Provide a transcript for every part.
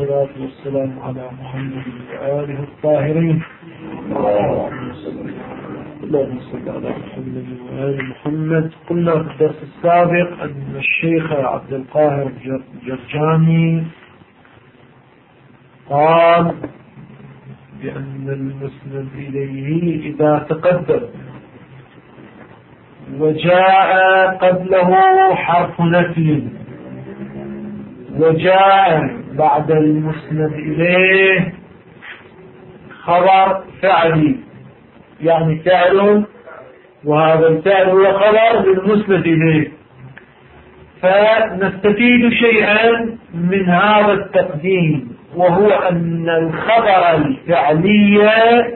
والصلاة والسلام على محمد وآله الطاهرين. اللهم صل على محمد وآل محمد. قلنا في الدرس السابق أن الشيخ عبد القاهر الجرجاني قال بأن المسند إليه إذا تقدم وجاء قبله حرف نفي وجاء بعد المسند إليه خبر فعلي، يعني فعل، وهذا الفعل هو خبر للمسند إليه، فنستفيد شيئا من هذا التقديم، وهو أن الخبر الفعلي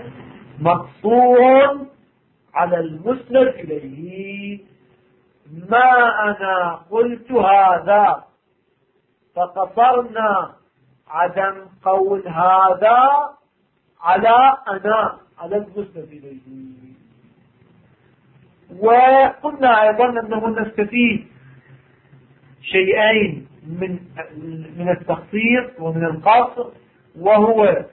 مقصور على المسند إليه. ما أنا قلت هذا، فقصرنا عدم قول هذا على أنا، على المسند إليه. وقلنا أيضا أنه نستفيد شيئين من التخصيص ومن القصر، وهو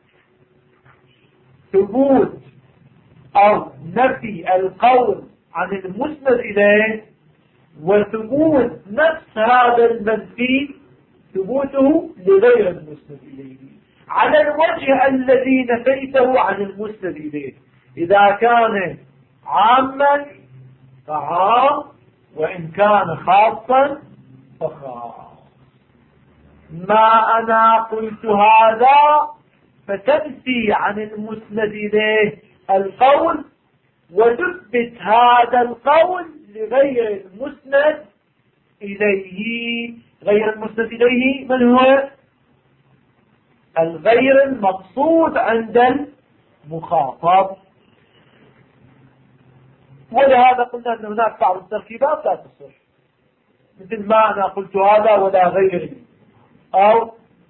ثبوت أو نفي القول عن المسند إليه، وثبوت نفس هذا المنفي ثبوته لغير المسند إليه على الوجه الذي نفيته عن المسند إليه. إذا كان عاما فعام، وإن كان خاصا فخاص. ما أنا قلت هذا فتنفي عن المسند إليه القول، وتثبت هذا القول لغير المسند إليه. غير المسند إليه من هو؟ الغير المقصود عند المخاطب. ولهذا قلنا أن هناك بعض التركيبات لا تصح، مثل ما أنا قلت هذا ولا غيري، أو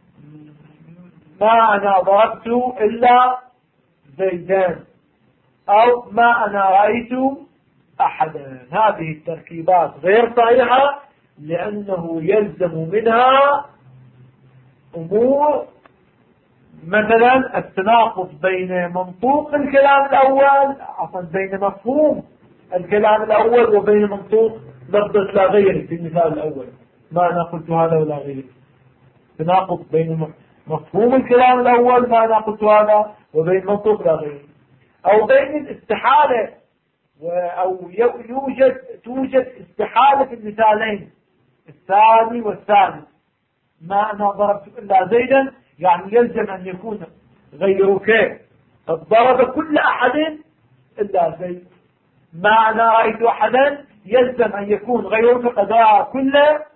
ما أنا ضربت إلا زيدان، أو ما أنا رأيت أحدا. هذه التركيبات غير صحيحة، لأنه يلزم منها أمور، مثلا التناقض بين منطوق الكلام الأول، عفوا بين مفهوم الكلام الأول وبين منطوق لفظة لا غيري. في المثال الأول ما أنا قلت هذا ولا غيري، تناقض بين مفهوم الكلام الأول ما أنا قلت هذا وبين منطوق لا غيري، أو بين الاستحالة، أو توجد استحالة في المثالين الثاني والثالث. ما أنا ضربت إلا زيدا، يعني يلزم أن يكون غيرك قد ضرب كل أحد إلا زيد. ما أنا رأيت أحدا، يلزم أن يكون غيرك قد رأى كل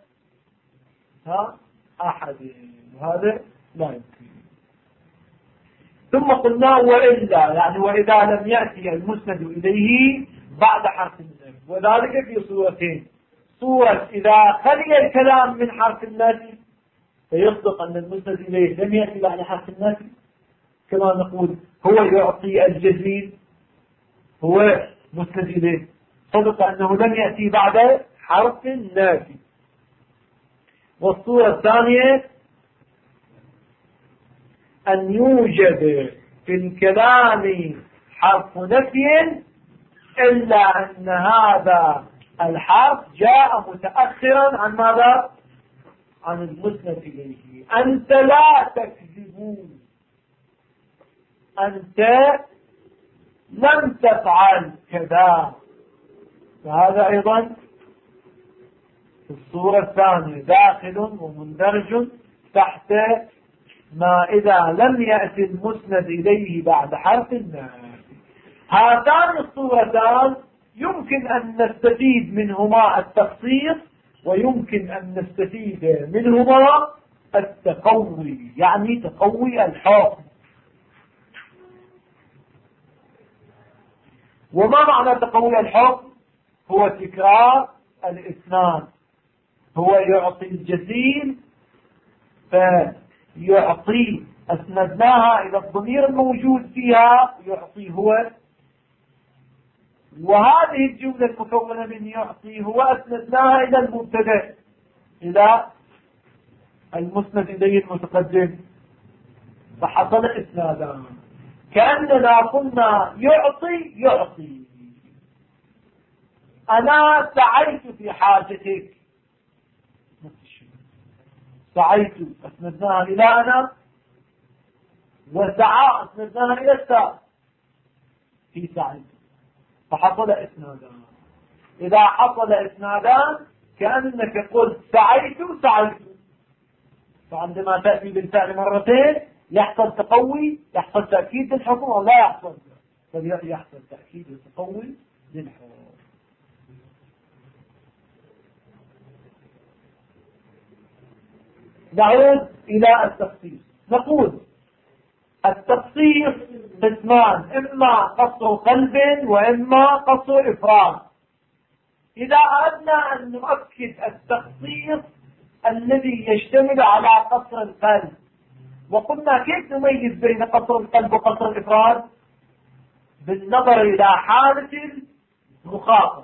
أحد، وهذا لا يمكن. ثم قلنا وإلا، يعني وإذا لم يأتي المسند إليه بعد حرف النفي، وذلك في صورتين: صورة إذا خلي الكلام من حرف النفي فيصدق أن المسند إليه لم يأتي بعد حرف النفي، كما نقول هو يعطي الجزيل هو مسند إليه، صدق أنه لم يأتي بعد حرف النفي. والصورة الثانية أن يوجد في الكلام حرف نفي، إلا أن هذا الحرف جاء متأخرا عن ماذا؟ عن المسند إليه. أنت لا تكذبون، أنت لم تفعل كذا، فهذا أيضا في الصورة الثانية داخل ومندرج تحت ما إذا لم يأتي المسند إليه بعد حرف النفي. هاتان الصورتان يمكن أن نستفيد منهما التخصيص، ويمكن أن نستفيد منهما التقوي، يعني تقوي الحكم. وما معنى تقوي الحكم؟ هو تكرار الإسناد، هو يعطي الجزيل فيعطي أسندناها إلى الضمير الموجود فيها يعطي هو، وهذه الجملة المكونة من يعطي هو أسندناها إلى المبتدأ إلى المسند إليه المتقدم، فحصل إسنادان، كأننا قلنا يعطي أنا سعيت في حاجتك، سعيت أسندناها إلى أنا، وسعى أسندناها إلى السائل في سعيت، فحصل إسنادان. إذا حصل إسنادان كأنك قلت سعيت، فعندما تأتي بالفعل مرتين يحصل تقوي، يحصل تأكيد للحكم أو لا يحصل، يحصل تأكيد وتقوي للحكم. نعود إلى التخصيص، نقول التخصيص قسمان، إما قصر قلب وإما قصر إفراد. إذا أردنا أن نؤكد التخصيص الذي يشتمل على قصر القلب، وقلنا كيف نميز بين قصر القلب وقصر الإفراد؟ بالنظر إلى حالة المخاطب،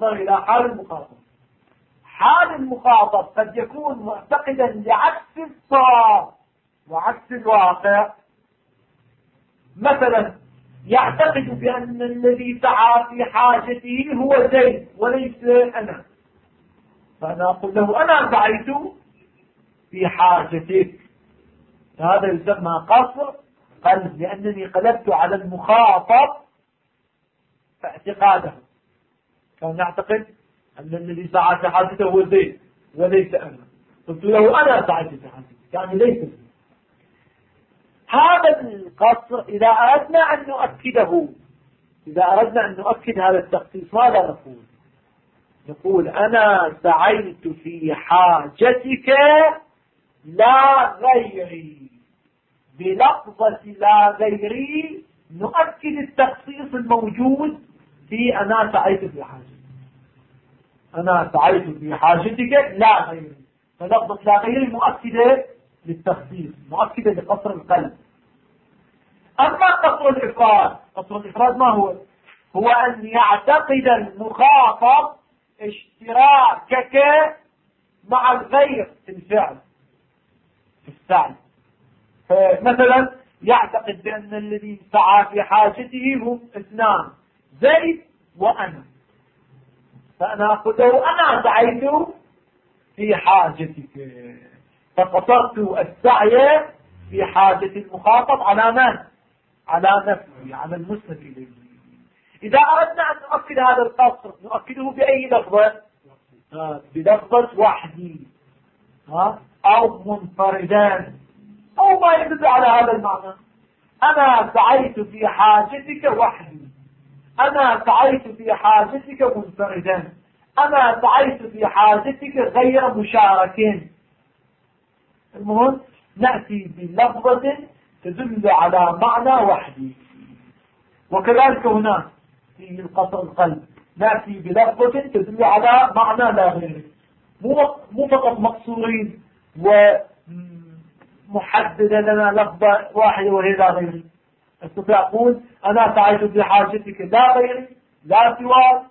حال المخاطب قد يكون معتقدا لعكس الصواب وعكس الواقع. مثلا يعتقد بأن الذي سعى في حاجته هو زيد وليس أنا، فأنا أقول له أنا سعيت في حاجتك، هذا يسمى قصر قلب، لأنني قلبت على المخاطب اعتقاده، كان يعتقد أن الذي سعى في حاجته هو زيد وليس أنا، قلت له أنا سعيت في حاجتك، يعني ليس. هذا القصر إذا أردنا أن نؤكده، إذا أردنا أن نؤكد هذا التخصيص ماذا نقول أنا سعيت في حاجتك لا غيري، بلفظة لا غيري نؤكد التخصيص الموجود في أنا سعيت في حاجتك، أنا سعيت في حاجتك لا غيري، فلفظة لا غيري مؤكدة للتخصيص، مؤكدة لقصر القلب. أما قصر الإفراد ما هو؟ هو أن يعتقد المخاطب اشتراكك مع الغير في الفعل، في السعي. فمثلا يعتقد بأن الذي سعى في حاجته هم اثنان، زيد وأنا، فأنا أقول له أنا سعيت في حاجتك، فقصرت السعي في حاجة المخاطب على من؟ على نفسه، على المسند إليه. إذا أردنا أن نؤكد هذا القصر نؤكده بأي لفظة؟ بلفظة وحدي أو منفردان أو ما يدل على هذا المعنى. أنا سعيت في حاجتك وحدي، أنا سعيت في حاجتك منفردان، أنا سعيت في حاجتك غير مشاركين. المهم نأتي بلفظة تدل على معنى وحدي. وكذلك هنا في القصر القلب نأتي بلفظة تدل على معنى لا غير، مو فقط مقصورين ومحددة لنا لفظة واحدة وهي لا غير. استطيع أقول أنا سعيت في حاجتك لا غير، لا سوى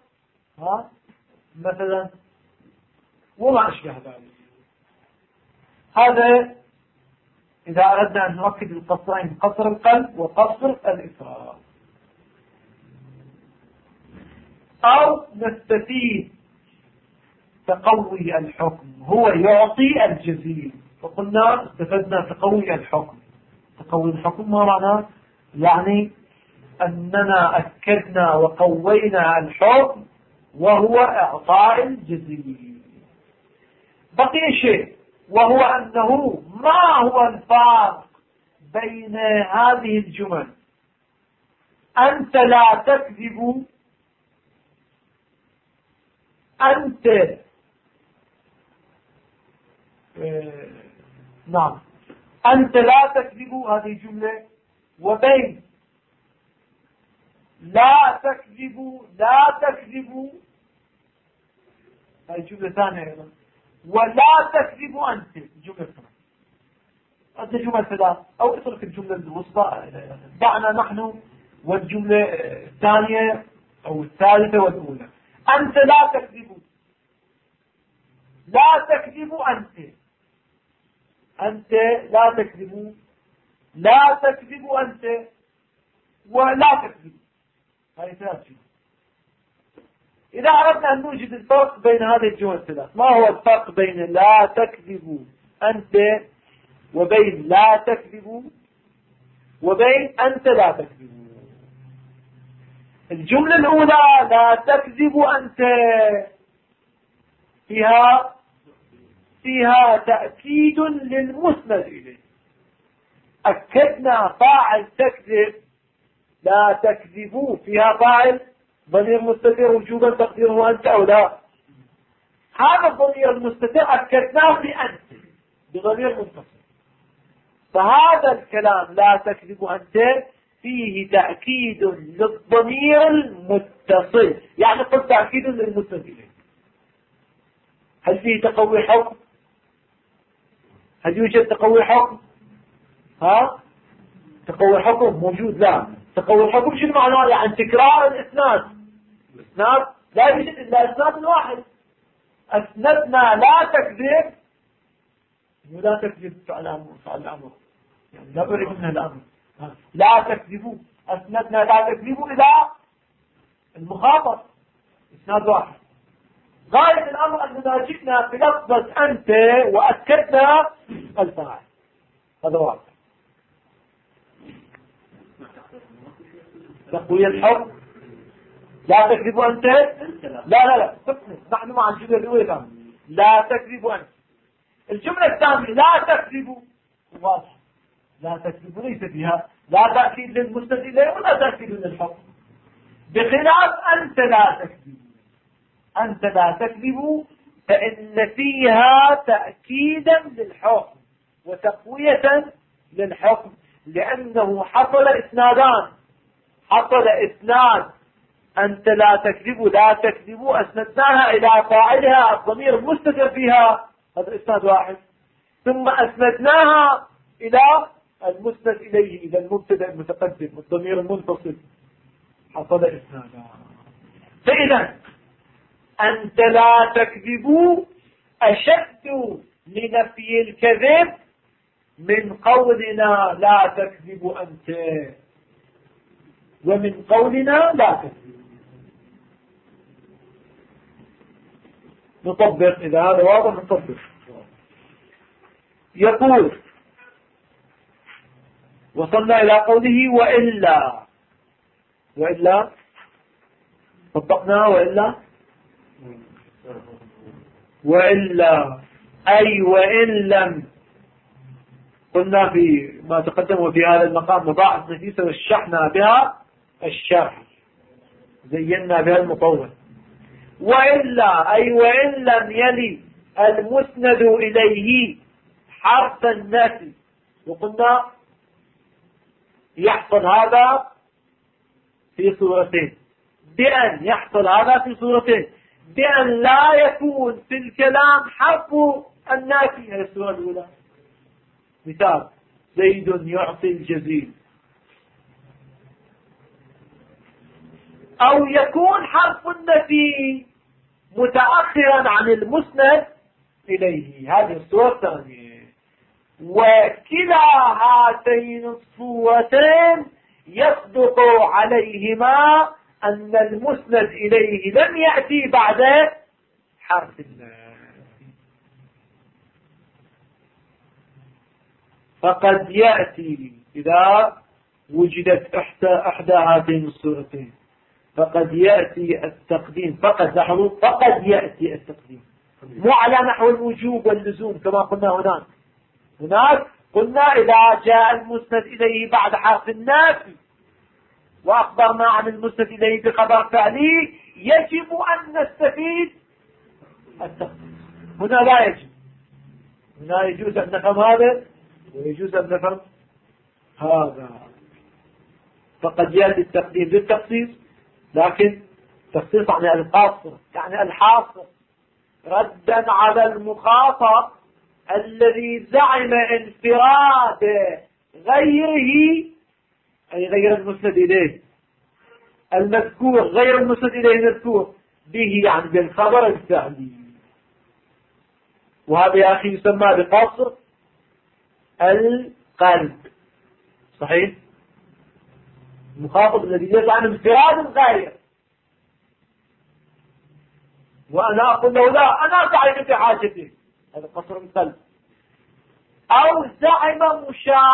مثلا وما أشبه ذلك. هذا إذا أردنا أن نؤكد القصرين، قصر القلب وقصر الإفراد. أو نستفيد تقوي الحكم، هو يعطي الجزيل، فقلنا استفدنا تقوي الحكم. تقوي الحكم ما معناه؟ يعني أننا أكدنا وقوينا الحكم وهو إعطاء الجزيل. بقي شيء، وهو أنه ما هو الفارق بين هذه الجمل؟ أنت لا تكذب، أنت نعم أنت لا تكذب، هذه جملة، وبين لا تكذب هذه جملة ثانية أيضا، ولا تكذب أنت جملة ثانية. هذه جملة ثلاث، أو اترك الجملة الوسطى، دعنا نحن والجملة الثانية أو الثالثة والأولى. أنت لا تكذب، لا تكذب أنت، أنت لا تكذب، لا تكذب أنت، ولا تكذب. هذه ثلاث جمل. إذا أردنا أن نوجد الفرق بين هذه الجمل الثلاث، ما هو الفرق بين لا تكذب أنت وبين لا تكذب وبين أنت لا تكذب؟ الجملة الأولى لا تكذب أنت فيها تأكيد للمسند إليه. أكدنا فاعل تكذب، لا تكذبوا فيها فاعل ضمير مستتر وجوبا تقديره أنت أو لا. هذا الضمير المستتر أكدناه في أنت بضمير متصل. فهذا الكلام لا تكذب أنت فيه تأكيد للضمير المتصل، يعني قل تأكيد للمسند إليه. هل فيه تقوي حكم؟ هل يوجد تقوي حكم؟ تقوي حكم موجود؟ لا. تقوي الحكم شنو معناه؟ يعني تكرار الإسناد. الإسناد لا يوجد إلا إسناد واحد. أسندنا لا تكذب، لا تكذب فعل الأمر، يعني لا أريد منها الأمر. لا تكذبوا، أسندنا لا تكذبوا إلى المخاطب، إسناد واحد. غاية الأمر أننا جئنا بلفظة أنت وأكدنا الفاعل، هذا واحد. تقوية الحكم لا تكذب أنت، لا نحن مع الجملة الأولى لا تكذب أنت. الجملة الثانية لا تكذب، واضح لا تكذب ليس فيها لا تأكيد للمسند إليه ولا تأكيد للحكم، بخلاف أنت لا تكذب. أنت لا تكذب فإن فيها تأكيدا للحكم وتقوية للحكم، لأنه حصل إسنادان. حصل إسناد أنت لا تكذب لا تكذب أسندناها إلى فاعلها الضمير المستتر فيها، هذا إسناد واحد. ثم أسندناها إلى المسند إليه، إلى المبتدأ المتقدم الضمير المنفصل، حصل إسنادان. فإذا أنت لا تكذب أشد لنفي الكذب من قولنا لا تكذب أنت، ومن قولنا لا تكذب. نطبق إذا هذا واضح نطبق. يقول وصلنا إلى قوله وإلا طبقنا وإلا أي وإن لم. قلنا في ما تقدم وفي هذا المقام مضاعف نفيسة وشحنا بها الشرح، زينا بها المطول. وإلا أي وإن لم يلي المسند إليه حرف النفي، وقلنا يحصل هذا في صورتين، بأن يحصل هذا في صورتين، بأن لا يكون في الكلام حرف النافي، هذه الصورة الأولى. مثال زيد يعطي الجزيل، أو يكون حرف النفي متأخرا عن المسند إليه، هذه الصورة الثانية. وكلا هاتين الصورتين يصدق عليهما أن المسند إليه لم يأتي بعد حرف النفي. فقد يأتي إذا وجدت إحدى هاتين الصورتين، فقد يأتي التقديم، فقد لاحظوا فقد يأتي التقديم مو على نحو الوجوب واللزوم كما قلنا هناك قلنا إذا جاء المسند إليه بعد حرف النافي وأخبرنا عن المسند إليه بخبر فعلي يجب أن نستفيد التقديم. هنا لا يجب، هنا يجوز أن نفهم هذا ويجوز أن نفهم هذا. فقد يأتي التقديم للتخصيص، لكن تخصيص يعني القاصر، يعني الحاصر، ردا على المخاطب الذي زعم انفراد غيره، أي غير المسند إليه المذكور، غير المسند إليه المذكور به، يعني بالخبر الفعلي. وهذا يا أخي يسمى بقصر القلب. صحيح؟ المخاطب الذي يزعم انفراد الغير، وأنا أقول له لا أنا سعيد في حاجتي، هذا قصر القلب. أو زعم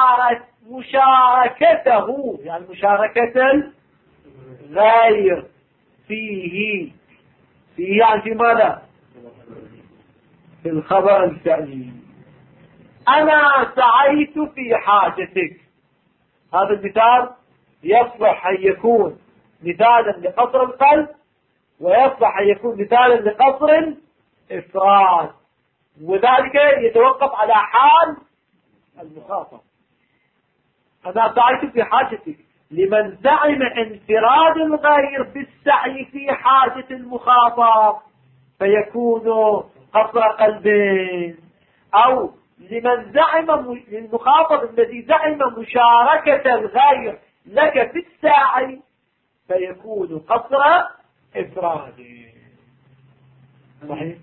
مشاركته، يعني مشاركة الغير فيه يعني في ماذا؟ في الخبر الفعلي. أنا سعيت في حاجتك، هذا المثال يصلح أن يكون مثالا لقصر القلب، ويصلح أن يكون مثالا لقصر الإفراد، وذلك يتوقف على حال المخاطب. أنا سعيت في حاجتك لمن زعم انفراد الغير بالسعي في حاجة المخاطب فيكون قصر قلب، أو لمن زعم المخاطب الذي زعم مشاركة الغير لك في السعي فيكون قصر إفراد. صحيح؟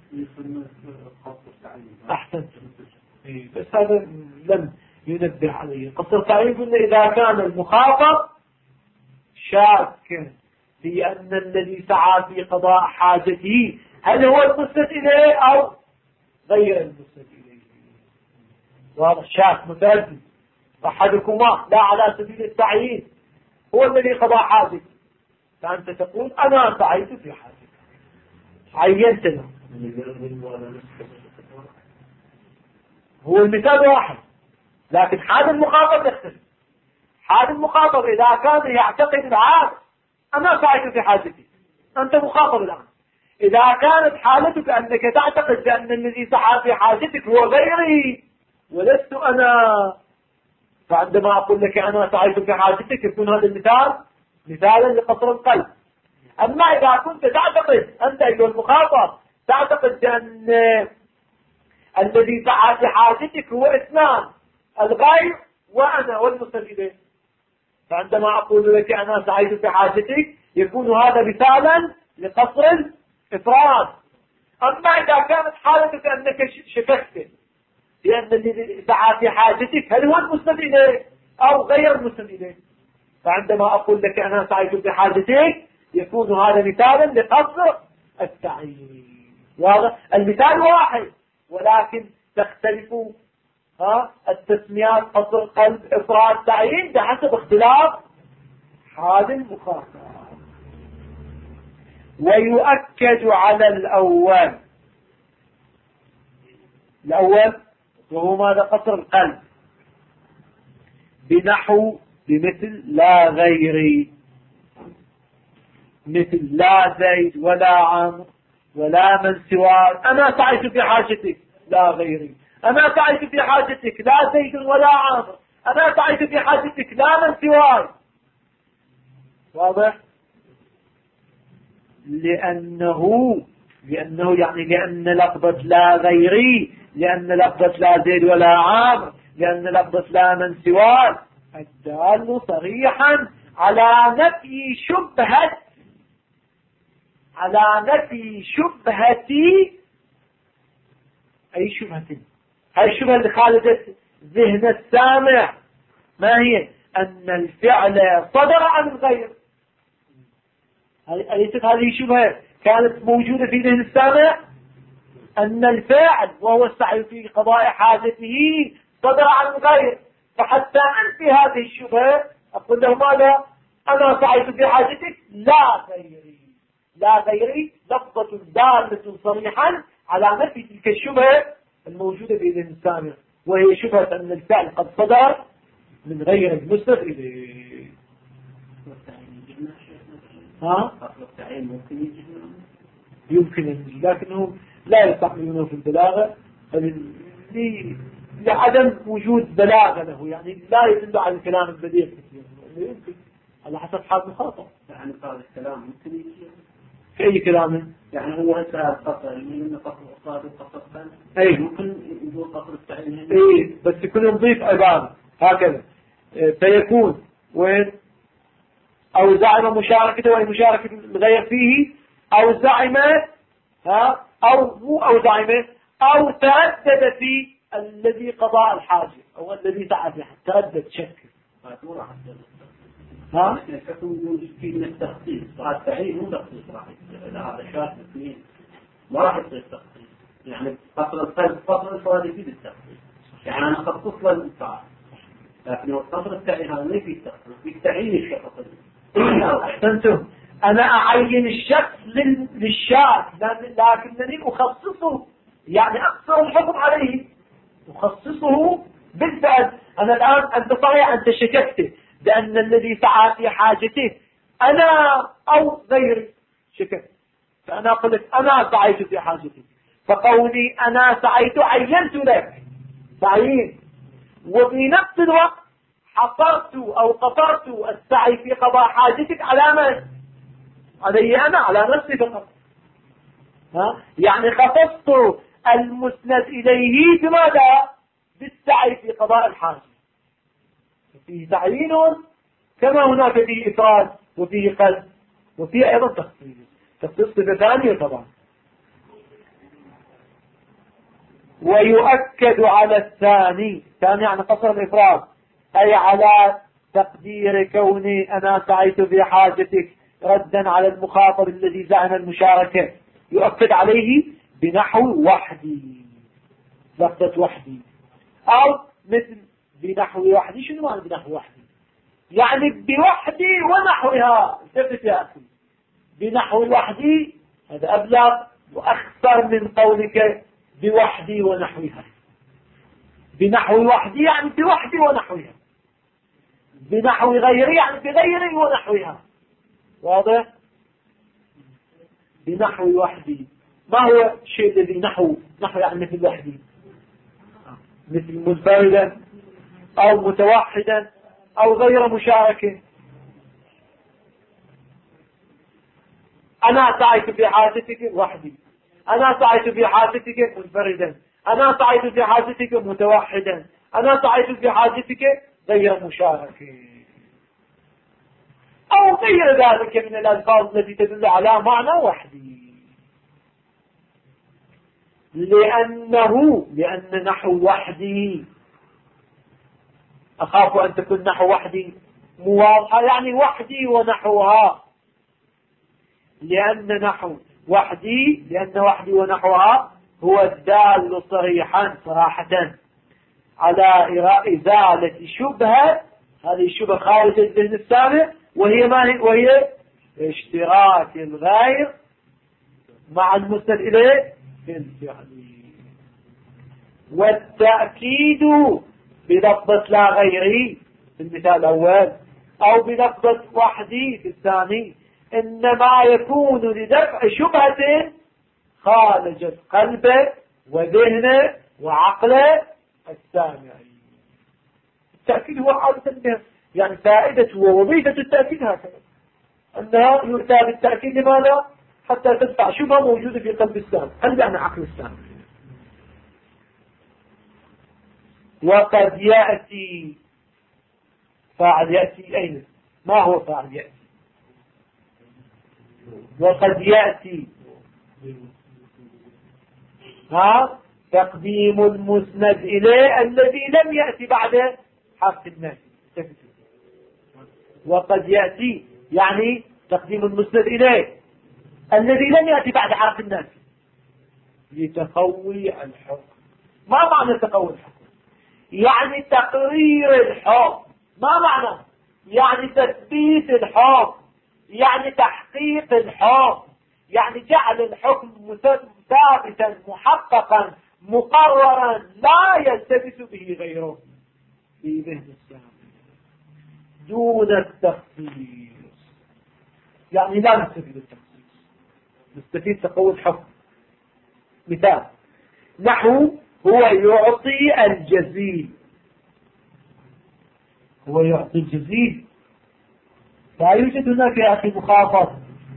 أحسنت. بس هذا لم ينبه عليه. قصر تعريف أن إذا كان المخاطب شاكا في أن الذي سعى في قضاء حاجته هل هو المسند إليه أو غير المسند إليه. واضح؟ شاك متأذي أحدكما لا على سبيل التعيين هو الذي قضى حاجته، فأنت تقول أنا سعيت في حاجتي، عينت له. هو المثال واحد، لكن حال المخاطب يختلف. حال المخاطب إذا كان يعتقد العام أنا سعيت في حاجتي، أنت مخاطب الآن. إذا كانت حالتك أنك تعتقد بأن الذي سعى في حاجتك هو غيري ولست أنا، فعندما أقول لك أنا سعيت في حاجتك يكون هذا المثال مثالا لقصر القلب. أما إذا كنت تعتقد أنت أيها المخاطب تعتقد بأن الذي سعى في حاجتك هو اثنان، الغير وأنا والمستفيدين، فعندما أقول لك أنا سعيت في حاجتك يكون هذا مثالا لقصر الإفراد. أما إذا كانت حالتك أنك شككت بأن الذي سعى في حاجتك هل هو المسند إليه أو غير المسند إليه، فعندما أقول لك أنا سعيت في حاجتك يكون هذا مثالا لقصر التعيين. واضح؟ المثال واحد ولكن تختلف التسميات، قصر القلب، إفراد، تعيين، بحسب اختلاف حال المخاطب. ويؤكد على الأول وهو ماذا؟ قصر القلب، بنحو بمثل لا غيري، مثل لا زيد ولا عمرو ولا من سواك. أنا سعيت في حاجتك لا غيري، أنا سعيت في حاجتك لا زيد ولا عمرو، أنا سعيت في حاجتك لا من سواك. واضح؟ لأنه يعني لأن لفظة لا غيري، لأن لفظة لا زيد ولا عمرو، لأن لفظة لا من سواك الدال صريحا على نفي شبهة أي شبهة؟ هاي الشبهة اللي خالدت ذهن السامع ما هي؟ أن الفعل صدر عن الغير. أليست هذه الشبهة كانت موجودة في ذهن السامع؟ أن الفعل وهو السعي في قضاء حاجته صدر عن الغير، فحتى أنفي هذه الشبهة أقول له ماذا؟ أنا سعيت في حاجتك لا غيري. لا غيري لفظة دالة صريحا على نفي تلك الشبهة الموجودة في ذهن السامع، وهي شبهة أن الفعل قد صدر من غير المسند إليه. يمكن لكنهم لا يستعملونه في البلاغة لعدم وجود بلاغة له، يعني لا يدل على الكلام البديع كثير، يمكن على حسب حال المخاطب. يعني قال الكلام ممكن يجي في أي كلام؟ يعني هو أنت قصر من قصر أصاب وقصر ثاني. أي ممكن يقول قصر التعيين. أي بس يكون نضيف عبارة هكذا فيكون وين؟ أو زعم مشاركته وهي مشاركة الغير فيه، أو زعم أو زعم أو تردد في الذي قضى الحاجة أو الذي سعى فيها تردد شك. ها؟ الحكم في من التخصيص، وهذا التعيين مو تخصيص راح هذا شاف اثنين ما راح يصير تخصيص، يعني فصل الفراد يفيد التخصيص، يعني أنا أخصص له الإنفاق، لكن فصل التعيين هذا ما يفيد التخصيص، في تعيين الشخص. أحسنتم، أنا أعين الشخص للشاذ لكنني أخصصه، يعني أقصر الحكم عليه أخصصه بالفعل. أنا الآن أنت صحيح أنت شككت بأن الذي سعى في حاجته أنا أو غيري، شككت، فأنا قلت أنا سعيت في حاجتي، فقولي أنا سعيت عينت لك تعيين، وفي نفس الوقت حصرت أو قصرت السعي في قضاء حاجتك على من؟ علي أنا، على نفسي فقط. يعني خصصت المسند إليه بماذا؟ بالسعي في قضاء الحاجة. فيه تعيين كما هناك فيه إفراد وفيه قلب وفيه أيضا تخصيص. تخصيص صفة ثانية طبعا. ويؤكد على الثاني يعني قصر الإفراد، أي على تقدير كوني أنا سعيت في حاجتك ردا على المخاطب الذي زعم المشاركة، يؤكد عليه بنحو وحدي، لفظة وحدي، أو مثل بنحو وحدي. شنو معنى بنحو وحدي؟ يعني بوحدي ونحوها. التفت يا أخي، بنحو وحدي هذا أبلغ وأخطر من قولك بوحدي ونحوها. بنحو وحدي يعني بوحدي ونحوها، بنحو غيري يعني بغيري ونحوها. واضح؟ بنحو وحدي ما هو الشيء الذي نحو يعني مثل وحدي، مثل منفردا أو متوحدا أو غير مشارك. أنا سعيت في حاجتك وحدي، أنا سعيت في حاجتك منفردا، أنا سعيت في حاجتك متوحدا، أنا سعيت في حاجتك غير مشارك، أو غير ذلك من الألفاظ التي تدل على معنى وحدي. لأن نحو وحدي أخاف أن تكون نحو وحدي مواضحة، يعني وحدي ونحوها. لأن وحدي ونحوها هو الدال صراحة على إزالة شبهة، هذه الشبهة خارج الذهن السابق، وهي اشتراك الغير مع المسند إليه في الفعل. والتأكيد بلفظة لا غيري في المثال الأول أو بلفظة وحدي في الثاني إنما يكون لدفع شبهة خارجت قلبه وذهنه وعقله السامع. التأكيد هو عادة يعني فائدة ووظيفة التأكيد هكذا، أنها يؤتى بالتأكيد لماذا؟ حتى تدفع شبهة موجودة في قلب السامع، قلب يعني عقل السامع. وقد يأتي فاعل يأتي أين؟ ما هو فاعل يأتي؟ وقد يأتي تقديم المسند إليه الذي لم يأتي بعد حرف الناس. وقد يأتي يعني تقديم المسند إليه الذي لم يأتي بعد حرف الناس لتقوي الحكم. ما معنى تقوي الحكم؟ يعني تقرير الحكم. ما معنى؟ يعني تثبيت الحكم، يعني تحقيق الحكم، يعني جعل الحكم ثابتا محققا مقررا لا يلتبس به غيره في ذهن السامع دون التخصيص. يعني لا نستفيد التخصيص، نستفيد تقوي الحكم. مثال نحو هو يعطي الجزيل، هو يعطي الجزيل، لا يوجد هناك يا أخي مخاطب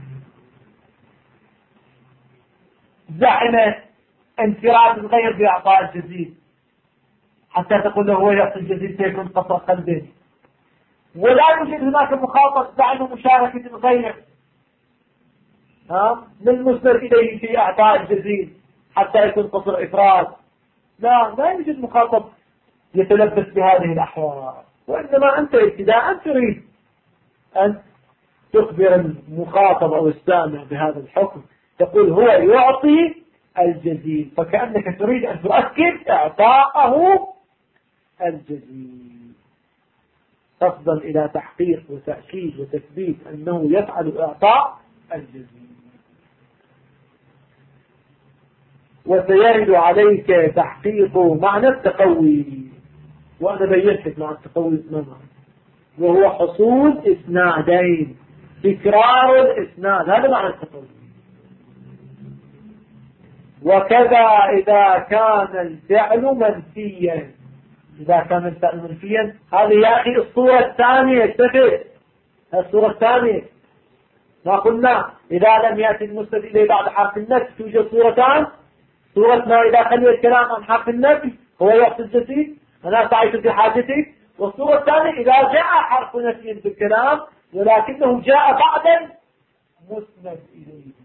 زعم انفراد الغير بإعطاء الجزيل حتى تقول له هو يعطي الجزيل سيكون قصر قلبه، ولا يوجد هناك مخاطب زعم مشاركة الغير للمسند إليه في إعطاء الجزيل حتى يكون قصر إفراد. لا يوجد مخاطب يتلبس بهذه الأحوال، وإنما أنت ابتداء تريد أن تخبر المخاطب أو السامع بهذا الحكم، تقول هو يعطي الجزيل، فكأنك تريد أن تؤكد إعطاءه الجزيل قصدا إلى تحقيق وتأكيد وتثبيت أنه يفعل إعطاء الجزيل. وسيرد عليك تحقيق معنى التقوي، وأنا بينت لك معنى التقوي ما معنى، وهو حصول إسنادين، تكرار الإسناد، هذا معنى التقوي. وكذا إذا كان الفعل منفيا، إذا كان الفعل منفيا، هذه يا أخي الصورة الثانية، اتفق الصورة الثانية. ما قلنا إذا لم يأتي المسند إليه بعد حرف النفي توجد صورتان، صورة ما إذا خلي الكلام عن حرف النفي هو يقصد الجزيل، أنا سعيت بحاجتك، والصورة الثانية إذا جاء حرف نفي بالكلام ولكنه جاء بعد مسند إليه.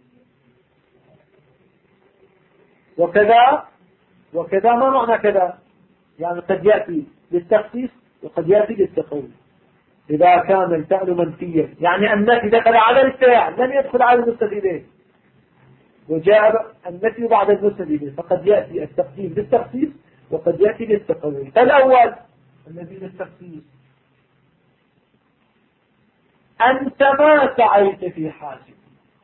وكذا ما معنى كذا؟ يعني قد يأتي للتخصيص وقد يأتي للتقوي. إذا كان الفعل منفيا يعني النفي دخل على الفعل لم يدخل على المسند إليه، وجاء النفي بعد المسند إليه، فقد يأتي التقديم للتخصيص وقد يأتي للتقوي. فالأول الذي للتخصيص، أنت ما سعيت في حاجة،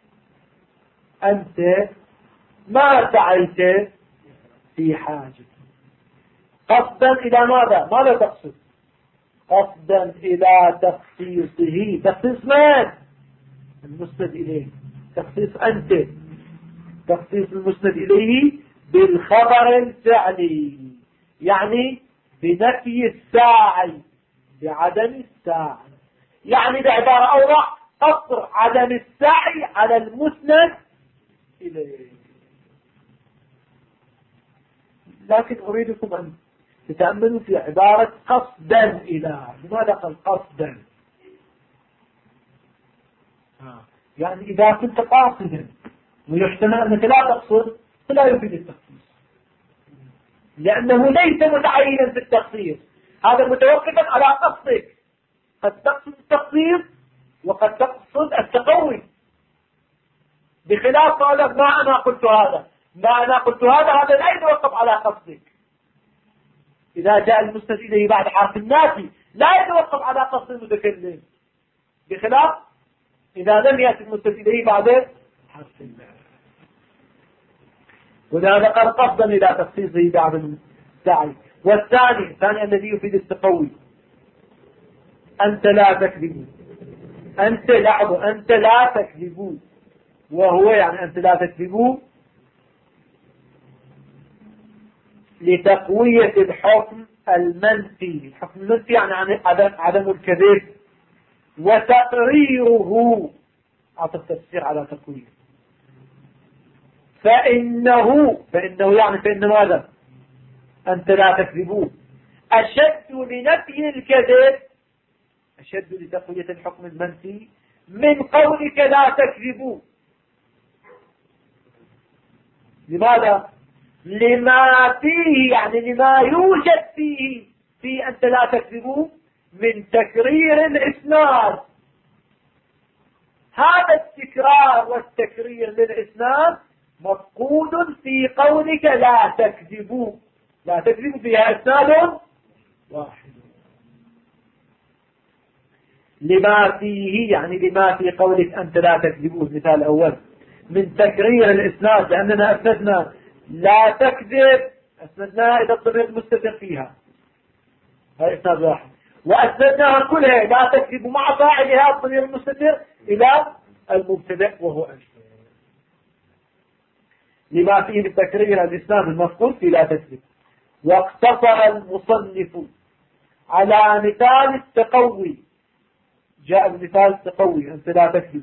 أنت ما سعيت في حاجة، قصدا إلى ماذا؟ ماذا تقصد؟ قصدا إلى تخصيصه. تخصيص من؟ المسند إليه. تخصيص أنت، تخصيص المسند إليه بالخبر الفعلي، يعني بنفي الساعي بعدم الساعي، يعني بعبارة أوضح قصر عدم السعي على المسند إليه. لكن أريدكم أن تتأملوا في عبارة قصدا إلى. لماذا قال قصدا؟ يعني إذا كنت قاصدا ويحتمل أنك لا تقصد فلا يفيد التخصيص، لأنه ليس متعينا في التخصيص، هذا متوقفا على قصدك. قد تقصد التخصيص وقد تقصد التقوي، بخلاف قالك ما أنا قلت هذا، ما أنا قلت هذا لا يتوقف على قصدك. إذا جاء المسند إليه بعد حرف النافي لا يتوقف على قصد المتكلم، بخلاف إذا لم يأتي المسند إليه بعد حرف النافي. ولهذا قال قصدا إلى تخصيصه بعد السعي. والثاني الذي يفيد التقوي، أنت لا تكذب، أنت لا تكذب، وهو يعني أنت لا تكذب لتقوية الحكم المنفي. الحكم المنفي يعني عدم الكذب، وتقريره أعطى التفسير على تقوية. فإنه يعني فإن ماذا؟ أنت لا تكذبون أشد لنفي الكذب، أشد لتقوية الحكم المنفي من قولك لا تكذبوا. لماذا؟ لما فيه، يعني لما يوجد فيه في أنت لا تكذبوا من تكرير الإسناد. هذا التكرار والتكرير للإسناد مفقود في قولك لا تكذبوا. لا تكذبوا فيها إسناد واحد. لما فيه يعني لما في قولك أنت لا تكذبوا، المثال الأول من تكرير الإسناد، لأننا أسندنا لا تكذب، أسندناها إلى الضمير المستتر فيها، هذا إسناد واحد، وأسندناها كلها لا تكذب مع فاعلها الضمير المستتر إلى المبتدأ وهو أنت. لما فيه من تكرير الإسناد المفقود في لا تكذب. واقتصر المصنف على مثال التقوي، جاء بمثال التقوي أنت لا تكذب،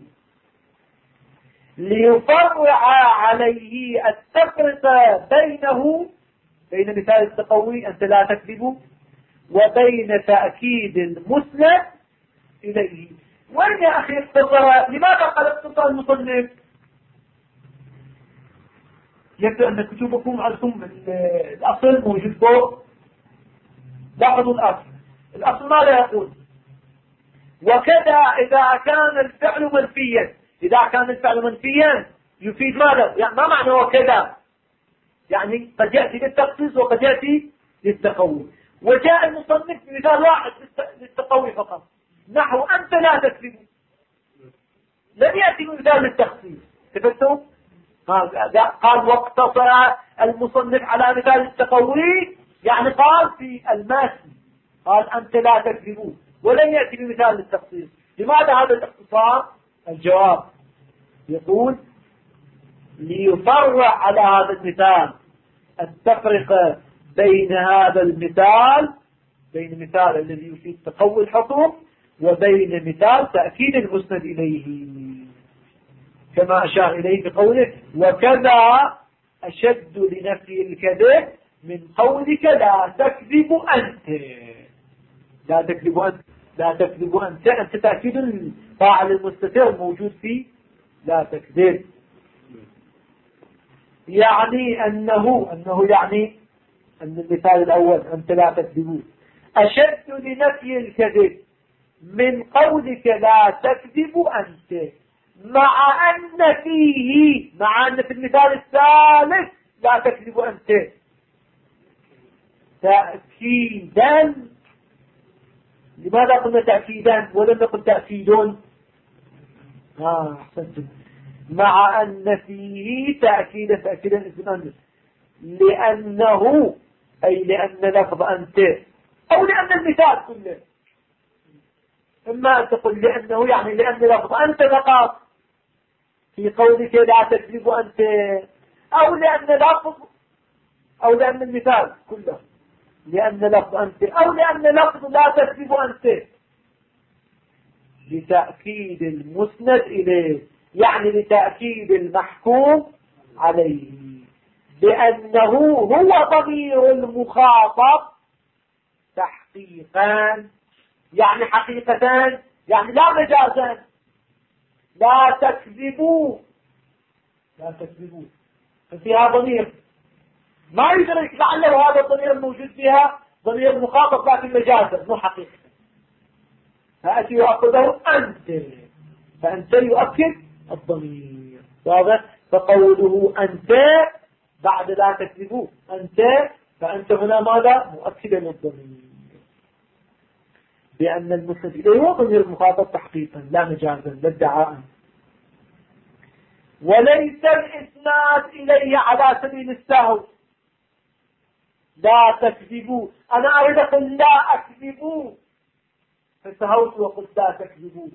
ليفرع عليه التفرقة بين مثال التقوي أنت لا تكذب وبين تأكيد المسند إليه. وين يا أخي اختصر؟ لماذا قال اختصر المصنف؟ يبدو أن كتبكم عندكم الأصل موجود فوق. لاحظوا الأصل ماذا يقول؟ وكذا إذا كان الفعل منفيا. إذا كان الفعل منفيا يفيد ماذا؟ يعني ما معنى وكذا؟ يعني قد يأتي للتخصيص وقد يأتي للتقوي. وجاء المصنف بمثال واحد للتقوي فقط، نحو أنت لا تكذب. لم يأتي بمثال للتخصيص. تفهمتم؟ قال واقتصر المصنف على مثال التقوي، يعني قال في المثل قال أنت لا تكذبون، ولم يأتي بمثال للتخصيص. لماذا هذا الاختصار؟ الجواب يقول ليفرع على هذا المثال التفرقة بين هذا المثال، بين مثال الذي يفيد تقوي الحكم وبين مثال تأكيد المسند إليه، كما أشار إليه بقوله وكذا أشد لنفي الكذب من قولك لا تكذب أنت. لا تكذب أنت، لا تكذب أنت، أنت تأكيد الفاعل المستتر موجود فيه لا تكذب. يعني أنه يعني أن المثال الأول أنت لا تكذبون أشد لنفي الكذب من قولك لا تكذب أنت، مع أن في المثال الثالث لا تكذب أنت تأكيدا. لماذا قلنا تأكيدا ولم نقل تأكيدون؟ أحسنتم. مع أن فيه تأكيدا اسم أنت، لأنه أي لأن لفظ أنت أو لأن المثال كله. إما أن تقول لأنه يعني لأن لفظ أنت فقط في قولك لا تكذب أنت، أو لأن المثال كله، لأن لفظ أنت أو لأن لفظ لا تكذب أنت لتأكيد المسند إليه، يعني لتأكيد المحكوم عليه بأنه هو ضمير المخاطب تحقيقا، يعني حقيقتان، يعني لا مجازا. لا تكذبوا فيها ضمير ما يدرك لعله هذا الضمير الموجود فيها ضمير مخاطب لكن مجازا مو حقيقة. فأتي يؤكده أنت، فأنت يؤكد الضمير. واضح؟ فقوله أنت بعد لا تكذبوا أنت، فأنت هنا ماذا؟ مؤكدا للضمير بأن المسند إليه هو ضمير المخاطب تحقيقا لا مجازا لا ادعاء. وليس الإسناد إليه على سبيل السهو. لا تكذبوا، أنا أريد أقول لا أكذبوا فسهوت وقلت لا تكذبوا،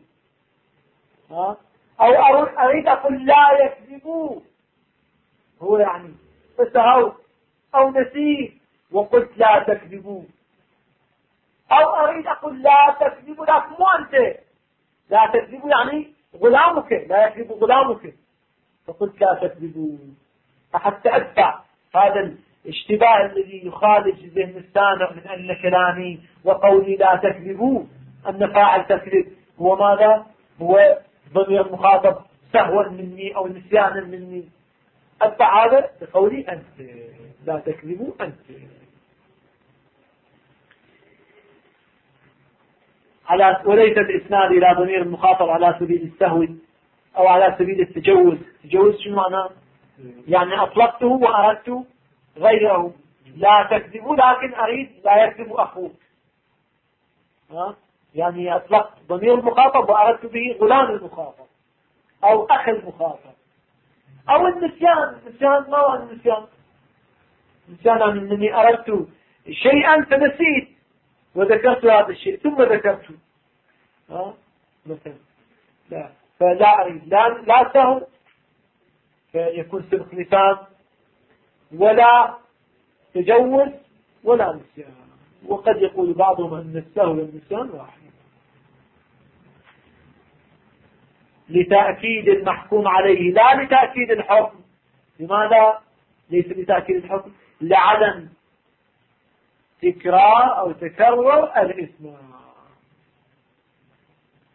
أو أريد أقول لا يكذبوا هو يعني فسهوت أو نسيت وقلت لا تكذبوا، أو أريد أقول لا تكذبوا لكن مو أنت، لا تكذبوا يعني غلامك لا يكذب غلامك فقلت لا تكذبوا، حتى أدفع هذا الاشتباه الذي يخالج ذهن السامع من أن كلامي وقولي لا تكذبوا أن فاعل تكذب هو ماذا؟ هو ضمير مخاطب سهوا مني أو نسيانا مني. أدفع هذا بقولي أنت لا تكذبوا أنت. وليس الإسناد إلى ضمير المخاطب على سبيل السهو أو على سبيل التجوز. تجوز شو معناه؟ يعني أطلقته وأردت غيره. لا تكذبوا لكن أريد لا يكذب أخوك، يعني أطلقت ضمير المخاطب وأردت به غلام المخاطب أو أخ المخاطب. أو النسيان ما هو النسيان؟ النسيان أنني أردت شيئا فنسيت وذكرت هذا الشيء ثم ذكرته مثلا. لا، فلا أريد لا سهو فيكون سبق لسان ولا تجوز ولا نسيان. وقد يقول بعضهم أن السهو والنسيان واحد. لتأكيد المحكوم عليه لا لتأكيد الحكم. لماذا ليس لتأكيد الحكم؟ لعدم تكرار أو تكرر الإسماء.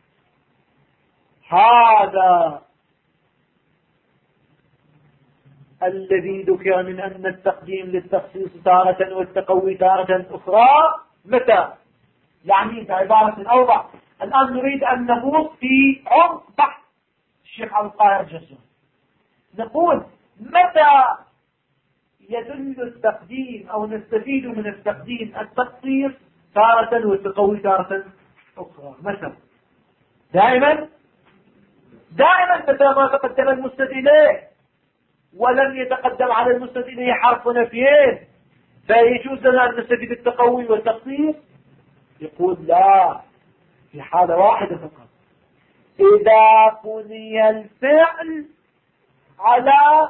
هذا الذي ذكر من أن التقديم للتخصيص تارة والتقوي تارة أخرى متى؟ يعني بعبارة أوضح. الآن نريد أن نغوص في عمق بحث الشيخ عبد القاهر الجسوم. نقول متى يدل التقديم أو نستفيد من التقديم التخصيص تارة والتقوي تارة أخرى؟ مثلا دائما متى ما تقدم المسند إليه ولم يتقدم على المسند إليه حرف نفيين فيجوز لنا أن نستفيد التقوي والتخصيص. يقول لا، في حالة واحدة فقط، إذا بني الفعل على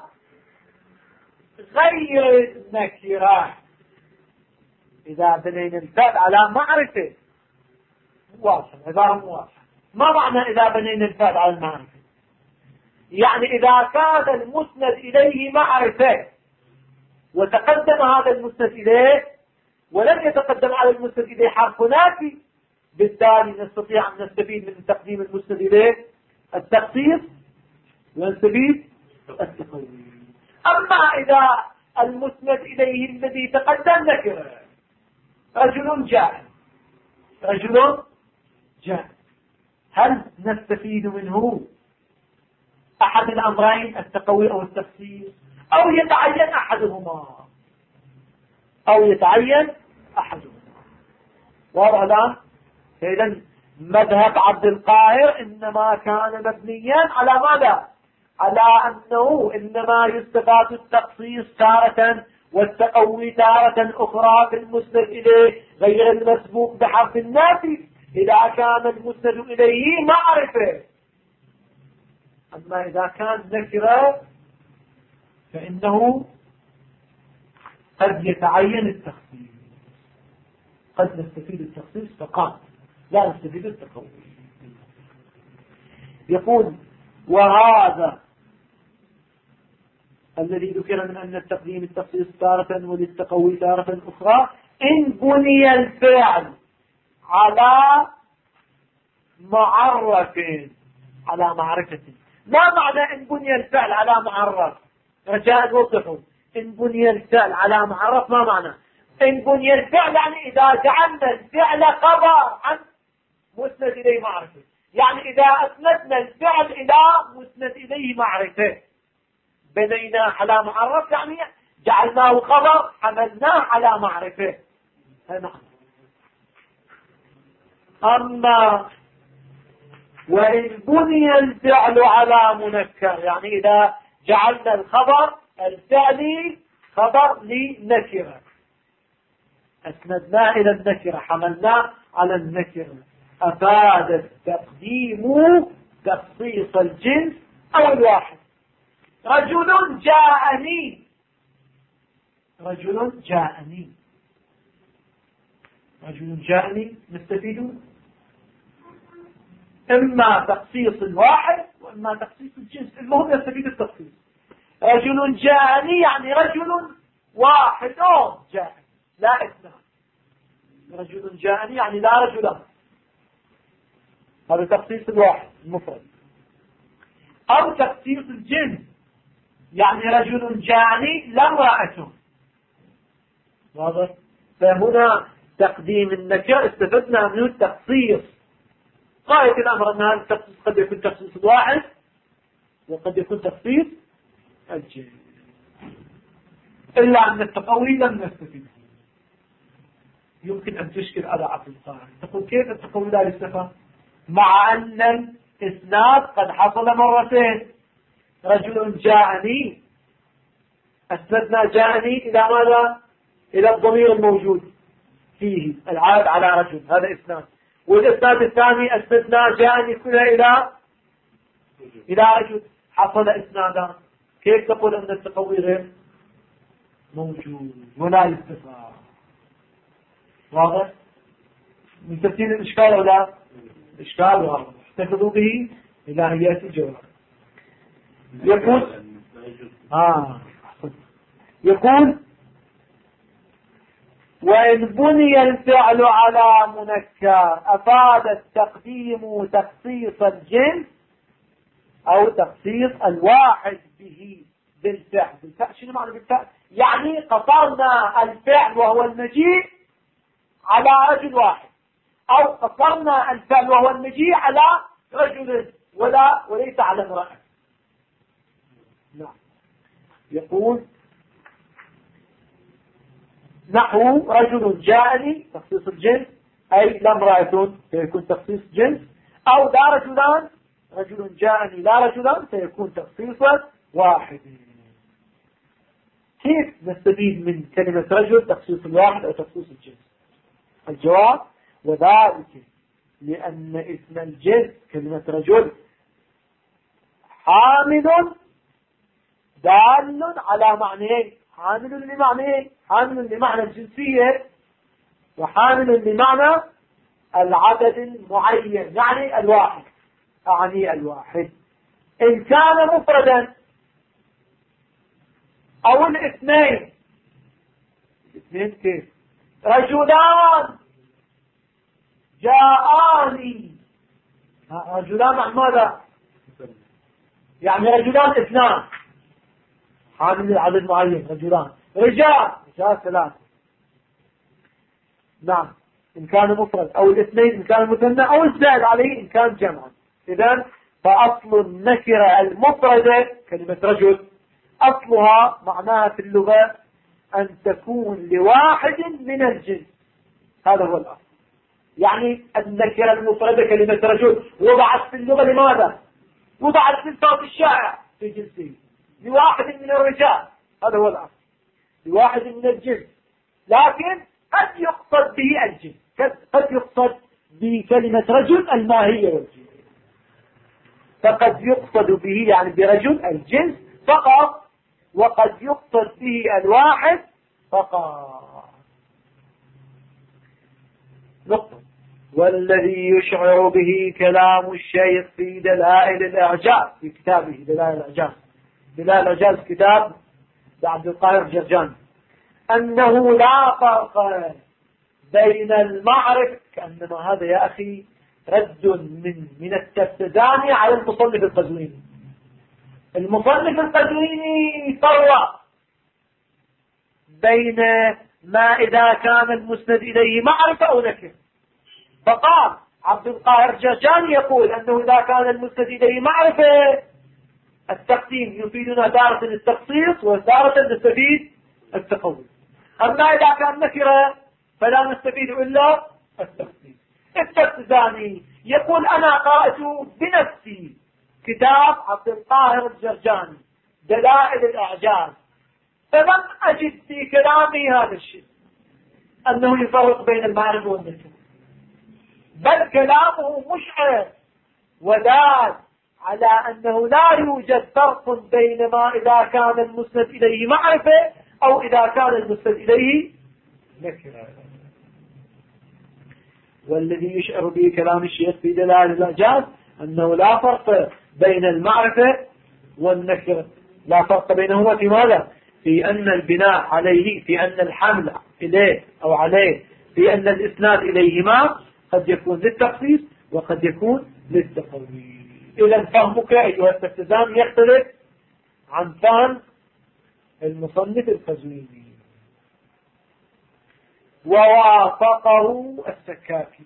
غير النكرة. إذا بنينا الفعل على معرفة واضح، عبارة واضحة. ما معنى إذا بنينا الفعل على المعرفة؟ يعني إذا كان المسند إليه معرفة وتقدم هذا المسند إليه ولم يتقدم على المسند إليه حرف نافي، بالتالي نستطيع أن نستفيد من تقديم المسند إليه التخصيص ونستفيد التقوي. أما إذا المسند إليه الذي تقدم نكرة، رجل جاء، هل نستفيد منه أحد الأمرين التقوي أو التخصيص، أو يتعين أحدهما؟ واضح الآن؟ إذن مذهب عبد القاهر إنما كان مبنيا على ماذا؟ على أنه إنما يستفاد التخصيص تارة والتقوي تارة أخرى في المسند إليه غير المسبوق بحرف النافي إذا كان المسند إليه معرفة. أما إذا كان نكرة فإنه قد يتعين التخصيص، قد نستفيد التخصيص فقط لا نستفيد التقوي. يقول وهذا الذي ذكر من أن التقديم التخصيص تارة وللتقوي تارة أخرى إن بني الفعل على معرفة. ما معنى إن بني الفعل على معرف؟ رجاء وضحوا. إن بني الفعل على معرف ما معنى؟ إن بني الفعل يعني إذا جعلنا الفعل خبر عن مسند إليه معرفة، يعني إذا أسندنا الفعل إلى مسند إليه معرفة بنينا على معرف، يعني جعلناه خبر حملناه على معرفة. أما وإن بني الفعل على منكر، يعني إذا جعلنا الخبر الفعلي خبر لنكرة أسندناه إلى النكرة حملناه على النكرة، أفاد التقديم تخصيص الجنس أو الواحد. رجل جاءني نستفيد إما تخصيص الواحد وإما تخصيص الجنس، المهم يستفيد التخصيص. رجل جاءني يعني رجل واحد جاءني لا اثنان. رجل جاءني يعني لا رجلان، هذا تخصيص الواحد المفرد. أو تخصيص الجنس يعني رجل جاءني لا امرأته. واضح؟ فهنا تقديم النكرة استفدنا منه التخصيص. غاية الأمر أن هذا التخصيص قد يكون تخصيص الواحد وقد يكون تخصيص الجنس، إلا أن التقوي لم نستفيد. يمكن أن تشكل على عبد القاهر، تقول كيف التقوي لا يستفاد مع أن الإسناد قد حصل مرتين؟ رجل جاءني أسندنا جاءني إلى ماذا؟ إلى الضمير الموجود فيه العائد على رجل، هذا إسناد. والإسناد الثاني أسندنا جاءني كلها إلى رجل، حصل إسنادا. كيف تقول أن التقوي غير موجود ولا يستفاد؟ واضح؟ من تفسير الإشكال أو لا؟ الإشكال واضح، احتفظوا به إلى أن يأتي الجواب. يقول وإن بني الفعل على منكر أفاد التقديم تخصيص الجنس أو تخصيص الواحد به بالفعل شنو معنى بالفعل؟ يعني قصرنا الفعل وهو المجيء على رجل واحد، أو قصرنا الفعل وهو المجيء على رجل وليس على امرأة. نعم. يقول نحو رجل جاءني تخصيص الجنس، أي لا امرأة سيكون تخصيص جنس، أو لا رجلان رجل جاءني لا رجلان سيكون تخصيص واحد. كيف نستفيد من كلمة رجل تخصيص الواحد أو تخصيص الجنس؟ الجواب وذلك لأن اسم الجنس كلمة رجل حامل دال على معنيين، حامل لمعنى الجنسية، وحامل لمعنى العدد المعين، يعني الواحد، أعني الواحد. إن كان مفردا أو الاثنين كيف؟ رجلان جاءاني، رجلان مع ماذا؟ يعني رجلان اثنان، حامل العدد معين، رجلان، رجال ثلاثة. نعم، إن كان مفرد، أو الاثنين إن كان مثنى، أو الزائد عليه إن كان جمعا. إذن فأصل النكرة المفردة كلمة رجل أصلها معناها في اللغة أن تكون لواحد من الجنس، هذا هو الأصل. يعني النكرة المفردة كلمة رجل وضعت في اللغة لماذا؟ وضعت في الصوت الشائع في جنسه لواحد من الرجال، هذا هو الأصل، لواحد من الجنس. لكن قد يقصد به الجنس، قد يقصد بكلمة رجل الماهية والجنس، فقد يقصد به يعني برجل الجنس فقط، وقد يقصد به الواحد فقط. نقطة. والذي يشعر به كلام الشيخ في دلائل الإعجاز، في كتابه دلائل الإعجاز، دلائل الإعجاز كتاب عبد القاهر الجرجاني، أنه لا فرق بين المعرفة، كأنما هذا يا أخي رد من التفتزاني على المصنف القزويني. المصنف القزويني فرق بين ما إذا كان المسند إليه معرفة أو نكرة، فقال عبد القاهر الجرجاني يقول أنه إذا كان المسند إليه معرفة التقديم يفيدنا تارة التخصيص وتارة نستفيد التقوي، أما إذا كان نكرة فلا نستفيد إلا التخصيص. التفتزاني يقول أنا قرأت بنفسي كتاب عبد القاهر الجرجاني دلائل الإعجاز، فلم أجد في كلامي هذا الشيء أنه يفرق بين المعرفة والنكرة، بل كلامه مشعر ودال على أنه لا يوجد فرق بين ما إذا كان المسند إليه معرفة أو إذا كان المسند إليه نكرة. والذي يشعر به كلام الشيخ في دلائل الإعجاز أنه لا فرق بين المعرفة والنكرة، لا فرق بينهما في ماذا؟ في أن البناء عليه، في أن الحمل إليه أو عليه، في أن الإسناد إليهما قد يكون للتخصيص وقد يكون للتقوي. إذا فهمك أيها التفتزان يختلف عن فهم المصنف القزويني. ووافقه السكاكي.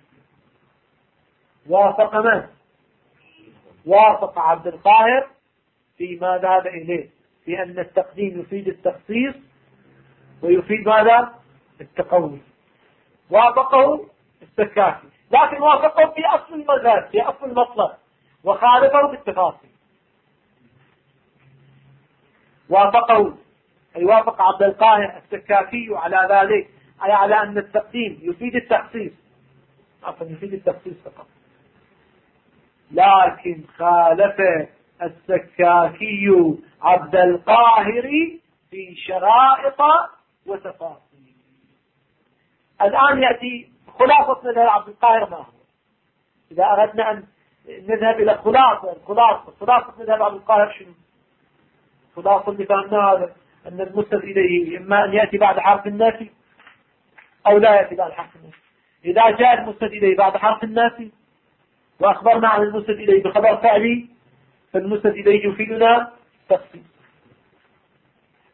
وافق من؟ وافق عبد القاهر فيما ذهب إليه، في أن التقديم يفيد التخصيص ويفيد ماذا؟ التقوي. وافقه السكاكي، لكن وافقه في أصل المذهب، في أصل المطلب، وخالفه بالتفاصيل. وافقه أي وافق عبد القاهر السكاكي على ذلك، أي على أن التقديم يفيد التخصيص، عفوا يفيد التخصيص فقط، لكن خالف السكاكي عبد القاهر في شرائط وتفاصيل. الآن يأتي خلاصة مذهب عبد القاهر ما هو، إذا أردنا أن نذهب إلى خلاصة مذهب عبد القاهر شنو؟ خلاصة اللي فهمناه هذا أن المسند إليه إما أن يأتي بعد حرف النافي أو لا يأتي بعد حرف النافي. إذا جاء المسند إليه بعد حرف النافي وأخبرنا عن المسند إليه بخبر فعلي، فالمسند إليه يفيدنا تخصيص.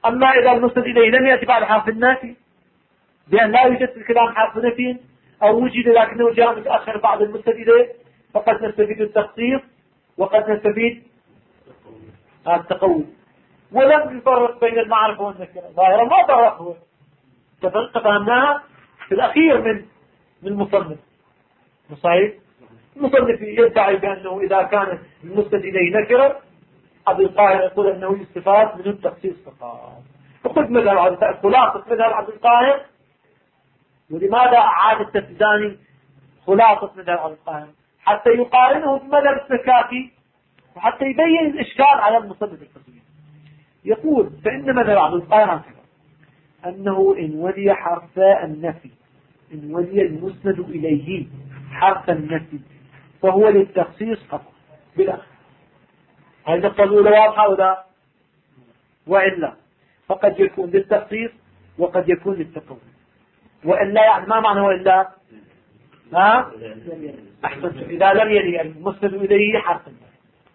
أما إذا المسند إليه لم يأتي بعد حرف النافي بأن لا يوجد في الكلام حرف نفي أو وجد لكنه جاء متأخر بعد المسند إليه، فقد نستفيد التخصيص وقد نستفيد التقوي. ولم يفرق بين المعرفة والنكرة، ظاهرا ما فرقه، تفهمناها في الأخير من المصنف. صحيح؟ المصنف يدعي بأنه إذا كان المسند إليه نكرة، عبد القاهر يقول أنه يستفاد من التخصيص فقط. وخذ مذهب خلاصة مذهب عبد القاهر. ولماذا أعاد التفزاني خلاصة مذهب عبد القاهر؟ حتى يقارنه بمذهب السكاكي وحتى يبين الإشكال على المصنف الفقهي. يقول فإن مذهب عبد القاهر هكذا، أنه إن ولي حرف النفي، إن ولي المسند إليه حرف النفي فهو للتخصيص فقط بالأخر. هذه النقطة الأولى واضحة ولا؟ وإلا فقد يكون للتخصيص وقد يكون للتقوي. وإلا يعني ما معنى وإلا؟ ها؟ أحسنت. إذا لم يلي المسند إليه حرف النفي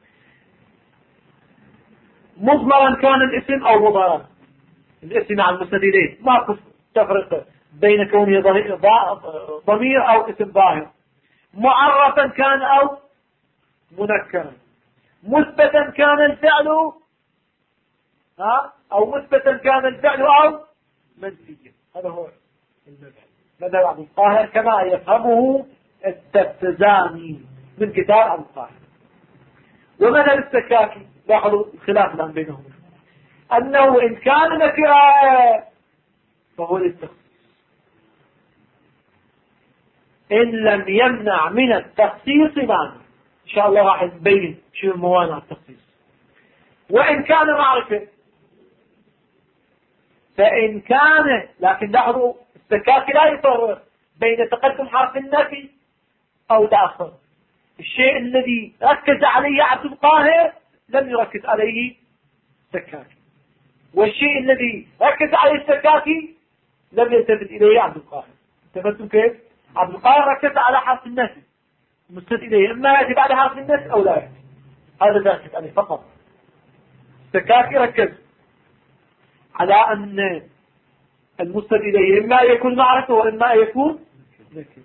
مضمرا كان الاسم أو مضارا، الاسم مع المسند إليه ما تفرق بين كونه ضمير أو اسم ظاهر، معرفا كان أو منكرا، مثبتا كان الفعل أو مثبتا كان الفعل أو منفيا. هذا هو مذهب عبد القاهر كما يفهمه التفتزاني من كتاب عبد القاهر. ومذهب السكاكي لاحظوا الخلاف الآن بينهم، أنه إن كان نكرا فهو للتخصيص إن لم يمنع من التخصيص معنى. إن شاء الله راح نبين شو موانع التخصيص. وإن كان معرفة فإن كان، لكن لاحظوا السكاكي لا يفرق بين تقدم حرف النفي أو تأخر. الشيء الذي ركز عليه عبد القاهر لم يركز عليه السكاكي، والشيء الذي ركز عليه السكاكي لم يلتفت إليه عبد القاهر. تفهمتم كيف؟ عبد القاهر ركز على حرف النفي مستند إليه، إما يأتي بعد حرف النفي أو لا يأتي، هذا ركز عليه فقط. السكاكي ركز على أن المستند إليه إما يكون معرفة وإما يكون نكرة.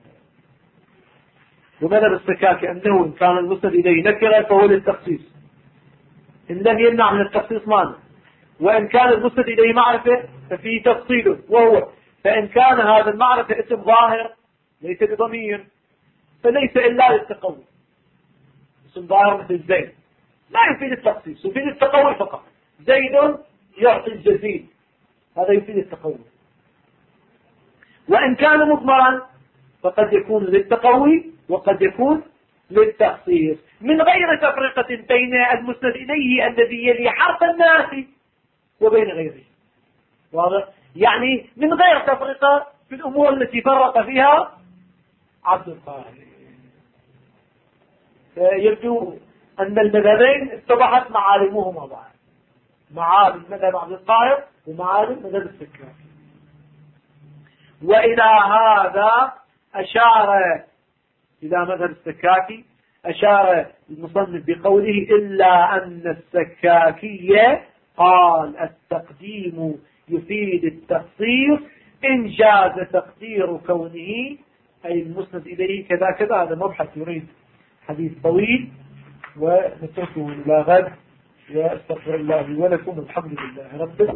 ومذهب السكاكي أنه إن كان المستند إليه نكرة فهو للتخصيص إن لم يمنع من التخصيص مانع، وإن كان المستند إليه معرفة ففيه تفصيله، وهو فإن كان هذا المعرفة اسم ظاهر ليس بضمير فليس إلا للتقوي. اسم ظاهر مثل زيد لا يفيد التخصيص، يفيد التقوي فقط. زيد يعطي الجزيل، هذا يفيد التقوي. وإن كان مضمرا فقد يكون للتقوي وقد يكون للتخصيص من غير تفرقة بين المسند إليه الذي يلي حرف النافي وبين غيره. واضح؟ يعني من غير تفرقة في الأمور التي فرق فيها عبد القاهر. يبدو أن المذهبين اتضحت معالمهما بعض، معالم مذهب عبد القاهر ومعالم مذهب السكاكي. وإلى هذا أشار إلى مذهب السكاكي أشار المصنف بقوله إلا أن السكاكي قال التقديم يفيد التخصيص إن جاز تقدير كونه أي المسند إليه كذا كذا. هذا مبحث يريد حديث طويل ونتركه إلى غد. وأستغفر الله لي ولكم. الحمد لله رب العالمين.